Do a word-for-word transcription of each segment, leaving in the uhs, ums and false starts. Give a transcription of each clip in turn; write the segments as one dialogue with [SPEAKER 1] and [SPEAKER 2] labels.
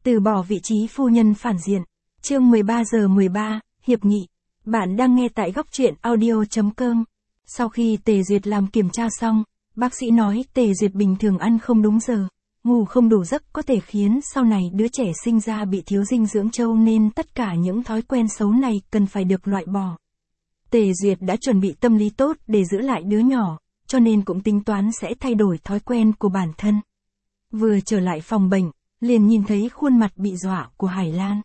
[SPEAKER 1] Từ bỏ vị trí phu nhân phản diện. Chương mười ba giờ mười ba, hiệp nghị. Bạn đang nghe tại góc truyện audio chấm com. Sau khi Tề Duyệt làm kiểm tra xong, bác sĩ nói Tề Duyệt bình thường ăn không đúng giờ, ngủ không đủ giấc có thể khiến sau này đứa trẻ sinh ra bị thiếu dinh dưỡng châu, nên tất cả những thói quen xấu này cần phải được loại bỏ. Tề Duyệt đã chuẩn bị tâm lý tốt để giữ lại đứa nhỏ, cho nên cũng tính toán sẽ thay đổi thói quen của bản thân. Vừa trở lại phòng bệnh, liền nhìn thấy khuôn mặt bị dọa của Hải Lan.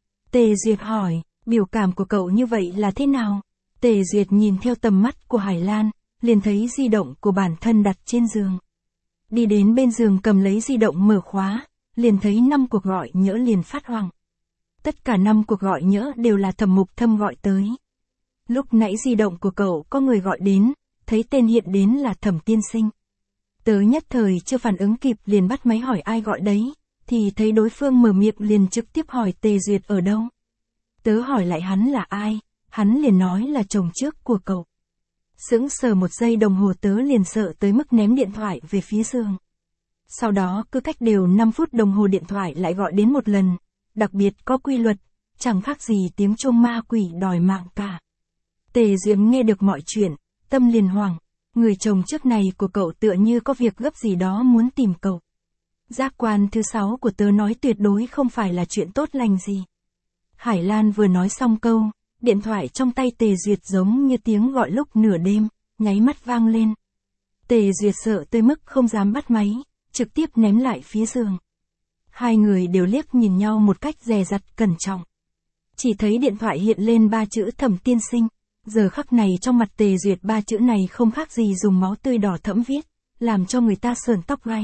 [SPEAKER 1] Tề Duyệt hỏi, biểu cảm của cậu như vậy là thế nào? Tề Duyệt nhìn theo tầm mắt của Hải Lan, liền thấy di động của bản thân đặt trên giường. Đi đến bên giường cầm lấy di động mở khóa, liền thấy năm cuộc gọi nhỡ liền phát hoảng. Tất cả năm cuộc gọi nhỡ đều là Thẩm Mục Thâm gọi tới. Lúc nãy di động của cậu có người gọi đến, thấy tên hiện đến là Thẩm tiên sinh. Tớ nhất thời chưa phản ứng kịp liền bắt máy hỏi ai gọi đấy, thì thấy đối phương mở miệng liền trực tiếp hỏi Tề Duyệt ở đâu. Tớ hỏi lại hắn là ai, hắn liền nói là chồng trước của cậu. Sững sờ một giây đồng hồ tớ liền sợ tới mức ném điện thoại về phía giường. Sau đó cứ cách đều năm phút đồng hồ điện thoại lại gọi đến một lần, đặc biệt có quy luật, chẳng khác gì tiếng chuông ma quỷ đòi mạng cả. Tề Duyệt nghe được mọi chuyện, tâm liền hoảng, người chồng trước này của cậu tựa như có việc gấp gì đó muốn tìm cậu. Giác quan thứ sáu của tớ nói tuyệt đối không phải là chuyện tốt lành gì. Hải Lan vừa nói xong câu, điện thoại trong tay Tề Duyệt giống như tiếng gọi lúc nửa đêm, nháy mắt vang lên. Tề Duyệt sợ tới mức không dám bắt máy, trực tiếp ném lại phía giường. Hai người đều liếc nhìn nhau một cách dè dặt cẩn trọng. Chỉ thấy điện thoại hiện lên ba chữ Thẩm tiên sinh. Giờ khắc này trong mặt Tề Duyệt ba chữ này không khác gì dùng máu tươi đỏ thẫm viết, làm cho người ta sởn tóc gáy.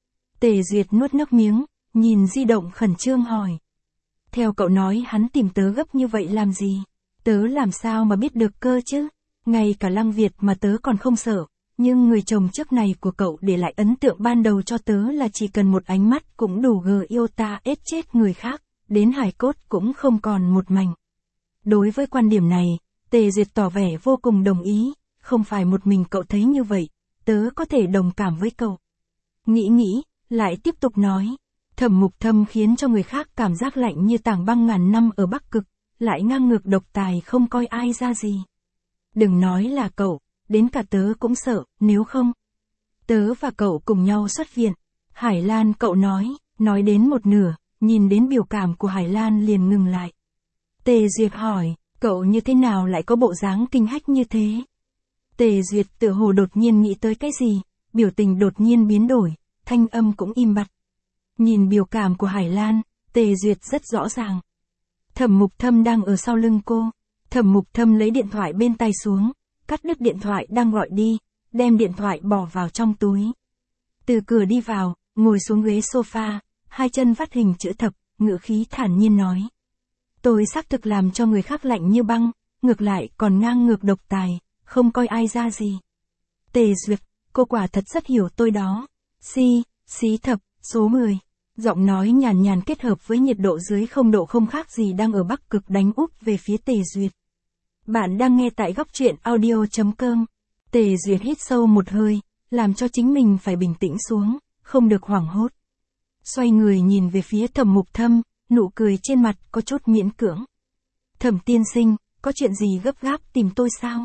[SPEAKER 1] Tề Duyệt nuốt nước miếng, nhìn di động khẩn trương hỏi. Theo cậu nói hắn tìm tớ gấp như vậy làm gì? Tớ làm sao mà biết được cơ chứ? Ngay cả Lăng Việt mà tớ còn không sợ, nhưng người chồng trước này của cậu để lại ấn tượng ban đầu cho tớ là chỉ cần một ánh mắt cũng đủ gờ yêu ta ết chết người khác, đến hài cốt cũng không còn một mảnh. Đối với quan điểm này, Tề Duyệt tỏ vẻ vô cùng đồng ý, không phải một mình cậu thấy như vậy, tớ có thể đồng cảm với cậu. Nghĩ nghĩ, lại tiếp tục nói, Thẩm Mục Thâm khiến cho người khác cảm giác lạnh như tảng băng ngàn năm ở Bắc Cực, lại ngang ngược độc tài không coi ai ra gì. Đừng nói là cậu, đến cả tớ cũng sợ, nếu không. Tớ và cậu cùng nhau xuất viện. Hải Lan cậu nói, nói đến một nửa, nhìn đến biểu cảm của Hải Lan liền ngừng lại. Tề Duyệt hỏi, cậu như thế nào lại có bộ dáng kinh hách như thế? Tề Duyệt tựa hồ đột nhiên nghĩ tới cái gì, biểu tình đột nhiên biến đổi, thanh âm cũng im bặt. Nhìn biểu cảm của Hải Lan, Tề Duyệt rất rõ ràng. Thẩm Mục Thâm đang ở sau lưng cô. Thẩm Mục Thâm lấy điện thoại bên tay xuống, cắt đứt điện thoại đang gọi đi, đem điện thoại bỏ vào trong túi. Từ cửa đi vào, ngồi xuống ghế sofa, hai chân vắt hình chữ thập, ngữ khí thản nhiên nói. Tôi xác thực làm cho người khác lạnh như băng, ngược lại còn ngang ngược độc tài, không coi ai ra gì. Tề Duyệt, cô quả thật rất hiểu tôi đó. Si, xí thập, số mười. Giọng nói nhàn nhàn kết hợp với nhiệt độ dưới không độ không khác gì đang ở Bắc Cực đánh úp về phía Tề Duyệt. Bạn đang nghe tại góc truyện audio chấm com. Tề Duyệt hít sâu một hơi, làm cho chính mình phải bình tĩnh xuống, không được hoảng hốt. Xoay người nhìn về phía Thẩm Mục Thâm, nụ cười trên mặt có chút miễn cưỡng. Thẩm tiên sinh, có chuyện gì gấp gáp tìm tôi sao?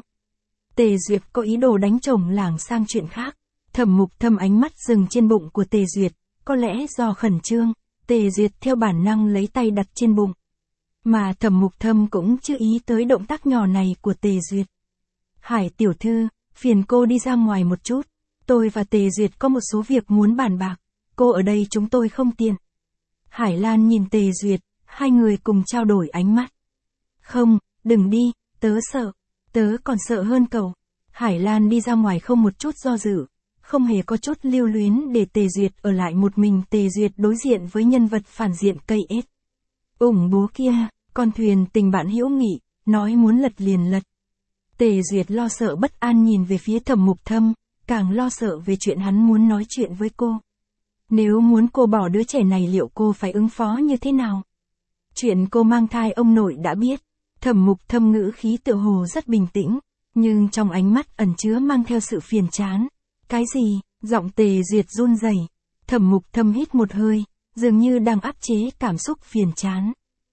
[SPEAKER 1] Tề Duyệt có ý đồ đánh chồng lảng sang chuyện khác. Thẩm Mục Thâm ánh mắt dừng trên bụng của Tề Duyệt, có lẽ do khẩn trương, Tề Duyệt theo bản năng lấy tay đặt trên bụng. Mà Thẩm Mục Thâm cũng chưa ý tới động tác nhỏ này của Tề Duyệt. Hải tiểu thư, phiền cô đi ra ngoài một chút, tôi và Tề Duyệt có một số việc muốn bàn bạc, cô ở đây chúng tôi không tiện. Hải Lan nhìn Tề Duyệt, hai người cùng trao đổi ánh mắt. Không, đừng đi, tớ sợ, tớ còn sợ hơn cậu. Hải Lan đi ra ngoài không một chút do dự, không hề có chút lưu luyến để Tề Duyệt ở lại một mình. Tề Duyệt đối diện với nhân vật phản diện cây ếch. Ủng bố kia, con thuyền tình bạn hữu nghị, nói muốn lật liền lật. Tề Duyệt lo sợ bất an nhìn về phía Thẩm Mục Thâm, càng lo sợ về chuyện hắn muốn nói chuyện với cô. Nếu muốn cô bỏ đứa trẻ này liệu cô phải ứng phó như thế nào? Chuyện cô mang thai ông nội đã biết. Thẩm Mục Thâm ngữ khí tựa hồ rất bình tĩnh, nhưng trong ánh mắt ẩn chứa mang theo sự phiền chán. Cái gì? Giọng Tề Duyệt run rẩy. Thẩm Mục Thâm hít một hơi, dường như đang áp chế cảm xúc phiền chán.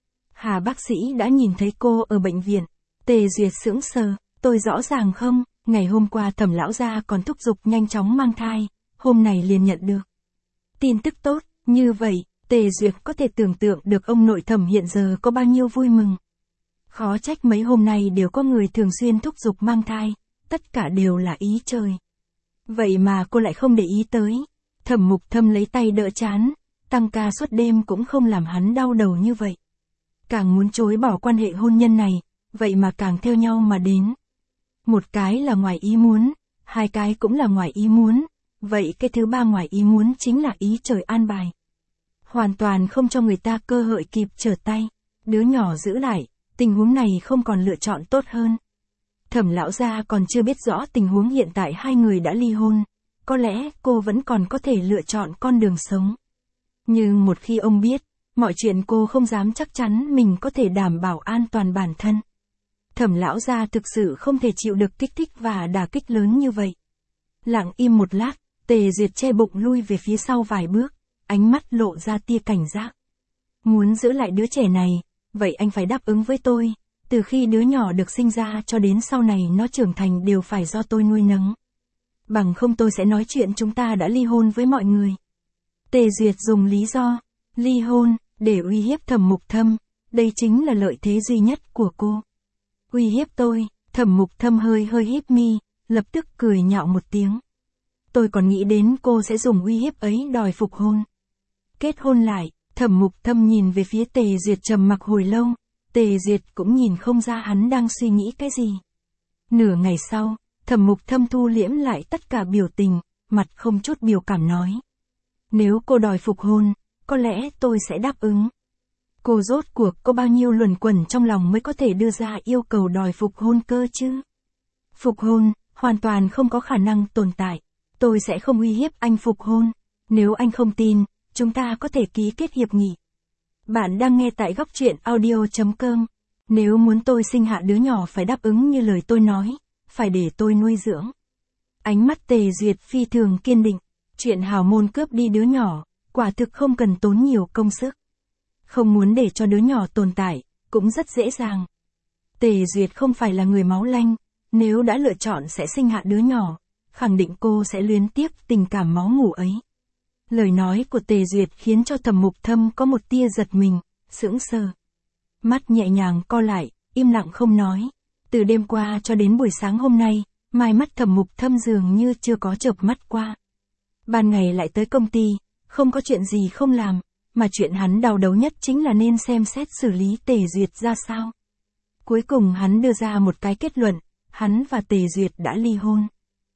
[SPEAKER 1] Hà bác sĩ đã nhìn thấy cô ở bệnh viện. Tề Duyệt sững sờ, tôi rõ ràng không, ngày hôm qua Thẩm lão gia còn thúc giục nhanh chóng mang thai, hôm nay liền nhận được tin tức tốt, như vậy, Tề Duyệt có thể tưởng tượng được ông nội Thẩm hiện giờ có bao nhiêu vui mừng. Khó trách mấy hôm nay đều có người thường xuyên thúc giục mang thai, tất cả đều là ý trời. Vậy mà cô lại không để ý tới. Thẩm Mục Thâm lấy tay đỡ chán, tăng ca suốt đêm cũng không làm hắn đau đầu như vậy. Càng muốn chối bỏ quan hệ hôn nhân này, vậy mà càng theo nhau mà đến. Một cái là ngoài ý muốn, hai cái cũng là ngoài ý muốn, vậy cái thứ ba ngoài ý muốn chính là ý trời an bài. Hoàn toàn không cho người ta cơ hội kịp trở tay, đứa nhỏ giữ lại, tình huống này không còn lựa chọn tốt hơn. Thẩm lão gia còn chưa biết rõ tình huống hiện tại hai người đã ly hôn, có lẽ cô vẫn còn có thể lựa chọn con đường sống. Nhưng một khi ông biết, mọi chuyện cô không dám chắc chắn mình có thể đảm bảo an toàn bản thân. Thẩm lão gia thực sự không thể chịu được kích thích và đả kích lớn như vậy. Lặng im một lát, Tề Duyệt che bụng lui về phía sau vài bước, ánh mắt lộ ra tia cảnh giác. Muốn giữ lại đứa trẻ này, vậy anh phải đáp ứng với tôi, từ khi đứa nhỏ được sinh ra cho đến sau này nó trưởng thành đều phải do tôi nuôi nấng. Bằng không tôi sẽ nói chuyện chúng ta đã ly hôn với mọi người. Tề Duyệt dùng lý do, ly hôn, để uy hiếp Thẩm Mục Thâm, đây chính là lợi thế duy nhất của cô. Uy hiếp tôi, Thẩm Mục Thâm hơi hơi híp mi, lập tức cười nhạo một tiếng. Tôi còn nghĩ đến cô sẽ dùng uy hiếp ấy đòi phục hôn. Kết hôn lại, Thẩm Mục Thâm nhìn về phía Tề Duyệt trầm mặc hồi lâu, Tề Duyệt cũng nhìn không ra hắn đang suy nghĩ cái gì. Nửa ngày sau, Thẩm Mục Thâm thu liễm lại tất cả biểu tình, mặt không chút biểu cảm nói. Nếu cô đòi phục hôn, có lẽ tôi sẽ đáp ứng. Cô rốt cuộc có bao nhiêu luẩn quẩn trong lòng mới có thể đưa ra yêu cầu đòi phục hôn cơ chứ? Phục hôn, hoàn toàn không có khả năng tồn tại. Tôi sẽ không uy hiếp anh phục hôn. Nếu anh không tin, chúng ta có thể ký kết hiệp nghị. Bạn đang nghe tại góc truyện audio chấm com. Nếu muốn tôi sinh hạ đứa nhỏ phải đáp ứng như lời tôi nói, phải để tôi nuôi dưỡng. Ánh mắt Tề Duyệt phi thường kiên định. Chuyện hào môn cướp đi đứa nhỏ, quả thực không cần tốn nhiều công sức. Không muốn để cho đứa nhỏ tồn tại, cũng rất dễ dàng. Tề Duyệt không phải là người máu lanh, nếu đã lựa chọn sẽ sinh hạ đứa nhỏ, khẳng định cô sẽ luyến tiếc tình cảm máu mủ ấy. Lời nói của Tề Duyệt khiến cho Thẩm Mục Thâm có một tia giật mình, sững sờ. Mắt nhẹ nhàng co lại, im lặng không nói. Từ đêm qua cho đến buổi sáng hôm nay, mai mắt Thẩm Mục Thâm dường như chưa có chợp mắt qua. Ban ngày lại tới công ty, không có chuyện gì không làm, mà chuyện hắn đau đầu nhất chính là nên xem xét xử lý Tề Duyệt ra sao. Cuối cùng hắn đưa ra một cái kết luận, hắn và Tề Duyệt đã ly hôn.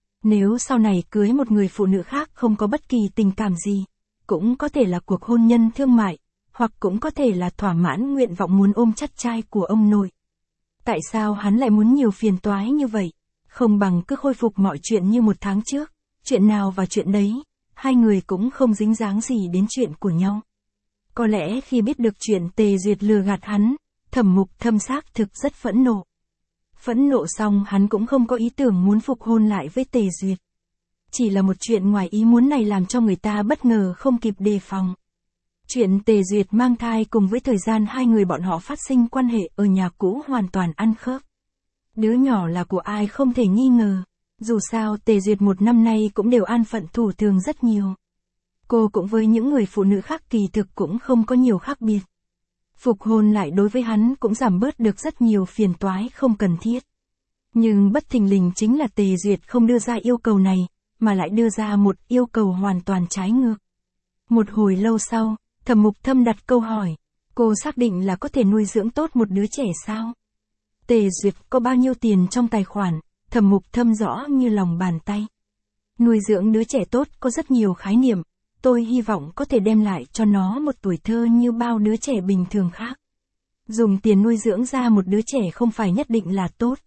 [SPEAKER 1] Nếu sau này cưới một người phụ nữ khác không có bất kỳ tình cảm gì, cũng có thể là cuộc hôn nhân thương mại, hoặc cũng có thể là thỏa mãn nguyện vọng muốn ôm chắt trai của ông nội. Tại sao hắn lại muốn nhiều phiền toái như vậy? Không bằng cứ khôi phục mọi chuyện như một tháng trước, chuyện nào và chuyện đấy, hai người cũng không dính dáng gì đến chuyện của nhau. Có lẽ khi biết được chuyện Tề Duyệt lừa gạt hắn, Thẩm Mục Thâm xác thực rất phẫn nộ. Phẫn nộ xong hắn cũng không có ý tưởng muốn phục hôn lại với Tề Duyệt. Chỉ là một chuyện ngoài ý muốn này làm cho người ta bất ngờ không kịp đề phòng. Chuyện Tề Duyệt mang thai cùng với thời gian hai người bọn họ phát sinh quan hệ ở nhà cũ hoàn toàn ăn khớp. Đứa nhỏ là của ai không thể nghi ngờ. Dù sao Tề Duyệt một năm nay cũng đều an phận thủ thường rất nhiều. Cô cũng với những người phụ nữ khác kỳ thực cũng không có nhiều khác biệt. Phục hôn lại đối với hắn cũng giảm bớt được rất nhiều phiền toái không cần thiết. Nhưng bất thình lình chính là Tề Duyệt không đưa ra yêu cầu này, mà lại đưa ra một yêu cầu hoàn toàn trái ngược. Một hồi lâu sau, Thẩm Mục Thâm đặt câu hỏi, cô xác định là có thể nuôi dưỡng tốt một đứa trẻ sao? Tề Duyệt có bao nhiêu tiền trong tài khoản, Thẩm Mục Thâm rõ như lòng bàn tay. Nuôi dưỡng đứa trẻ tốt có rất nhiều khái niệm, tôi hy vọng có thể đem lại cho nó một tuổi thơ như bao đứa trẻ bình thường khác. Dùng tiền nuôi dưỡng ra một đứa trẻ không phải nhất định là tốt.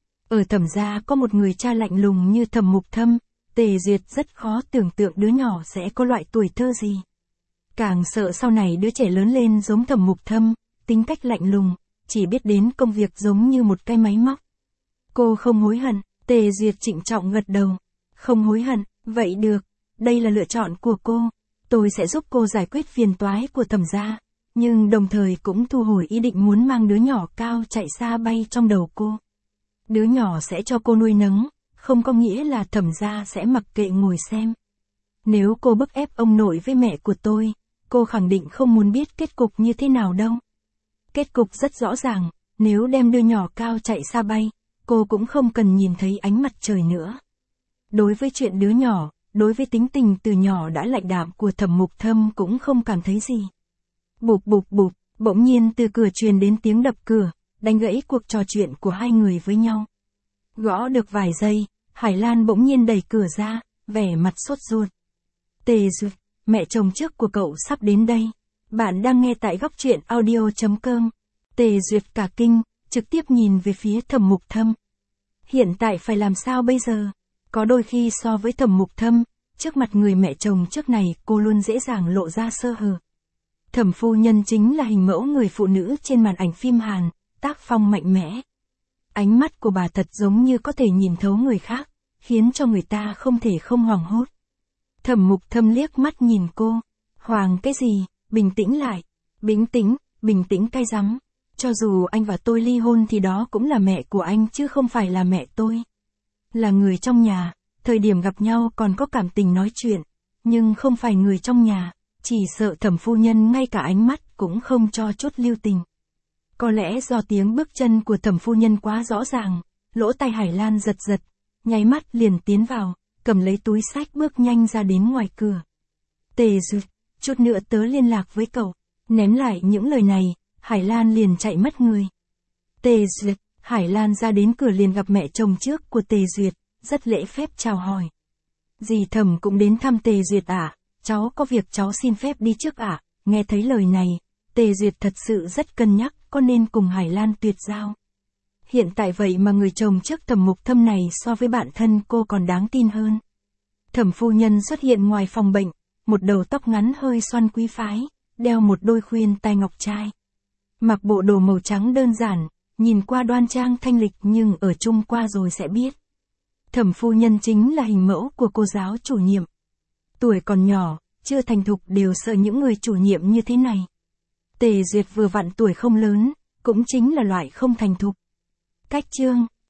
[SPEAKER 1] Ở Thẩm gia có một người cha lạnh lùng như Thẩm Mục Thâm, Tề Duyệt rất khó tưởng tượng đứa nhỏ sẽ có loại tuổi thơ gì. Càng sợ sau này đứa trẻ lớn lên giống Thẩm Mục Thâm, tính cách lạnh lùng, chỉ biết đến công việc giống như một cái máy móc. Cô không hối hận, Tề Duyệt trịnh trọng gật đầu. Không hối hận, vậy được, đây là lựa chọn của cô. Tôi sẽ giúp cô giải quyết phiền toái của Thẩm gia, nhưng đồng thời cũng thu hồi ý định muốn mang đứa nhỏ cao chạy xa bay trong đầu cô. Đứa nhỏ sẽ cho cô nuôi nấng, không có nghĩa là Thẩm gia sẽ mặc kệ ngồi xem. Nếu cô bức ép ông nội với mẹ của tôi, cô khẳng định không muốn biết kết cục như thế nào đâu. Kết cục rất rõ ràng, nếu đem đứa nhỏ cao chạy xa bay, cô cũng không cần nhìn thấy ánh mặt trời nữa. Đối với chuyện đứa nhỏ, đối với tính tình từ nhỏ đã lạnh đạm của Thẩm Mục Thâm cũng không cảm thấy gì. Bụp bụp bụp, bỗng nhiên từ cửa truyền đến tiếng đập cửa, đánh gãy cuộc trò chuyện của hai người với nhau. Gõ được vài giây, Hải Lan bỗng nhiên đẩy cửa ra, vẻ mặt sốt ruột. Tề Duyệt, mẹ chồng trước của cậu sắp đến đây. Bạn đang nghe tại góc truyện audio chấm com. Tề Duyệt cả kinh, trực tiếp nhìn về phía Thẩm Mục Thâm. Hiện tại phải làm sao bây giờ? Có đôi khi so với Thẩm Mục Thâm, trước mặt người mẹ chồng trước này cô luôn dễ dàng lộ ra sơ hở. Thẩm phu nhân chính là hình mẫu người phụ nữ trên màn ảnh phim Hàn, tác phong mạnh mẽ. Ánh mắt của bà thật giống như có thể nhìn thấu người khác, khiến cho người ta không thể không hoảng hốt. Thẩm Mục Thâm liếc mắt nhìn cô. Hoàng cái gì, bình tĩnh lại. Bình tĩnh, bình tĩnh cay rắm. Cho dù anh và tôi ly hôn thì đó cũng là mẹ của anh chứ không phải là mẹ tôi. Là người trong nhà, thời điểm gặp nhau còn có cảm tình nói chuyện, nhưng không phải người trong nhà, chỉ sợ Thẩm phu nhân ngay cả ánh mắt cũng không cho chút lưu tình. Có lẽ do tiếng bước chân của Thẩm phu nhân quá rõ ràng, lỗ tai Hải Lan giật giật, nháy mắt liền tiến vào, cầm lấy túi sách bước nhanh ra đến ngoài cửa. Tề Duyệt, chút nữa tớ liên lạc với cậu. Ném lại những lời này, Hải Lan liền chạy mất người. Tề Duyệt, Hải Lan ra đến cửa liền gặp mẹ chồng trước của Tề Duyệt, rất lễ phép chào hỏi. Dì Thẩm cũng đến thăm Tề Duyệt ạ, à? Cháu có việc cháu xin phép đi trước ạ. À? Nghe thấy lời này, Tề Duyệt thật sự rất cân nhắc có nên cùng Hải Lan tuyệt giao. Hiện tại vậy mà người chồng trước Thẩm Mục Thâm này so với bạn thân cô còn đáng tin hơn. Thẩm phu nhân xuất hiện ngoài phòng bệnh, một đầu tóc ngắn hơi xoăn quý phái, đeo một đôi khuyên tai ngọc trai. Mặc bộ đồ màu trắng đơn giản, nhìn qua đoan trang thanh lịch nhưng ở chung qua rồi sẽ biết. Thẩm phu nhân chính là hình mẫu của cô giáo chủ nhiệm. Tuổi còn nhỏ, chưa thành thục đều sợ những người chủ nhiệm như thế này. Tề Duyệt vừa vặn tuổi không lớn, cũng chính là loại không thành thục. Cách chương,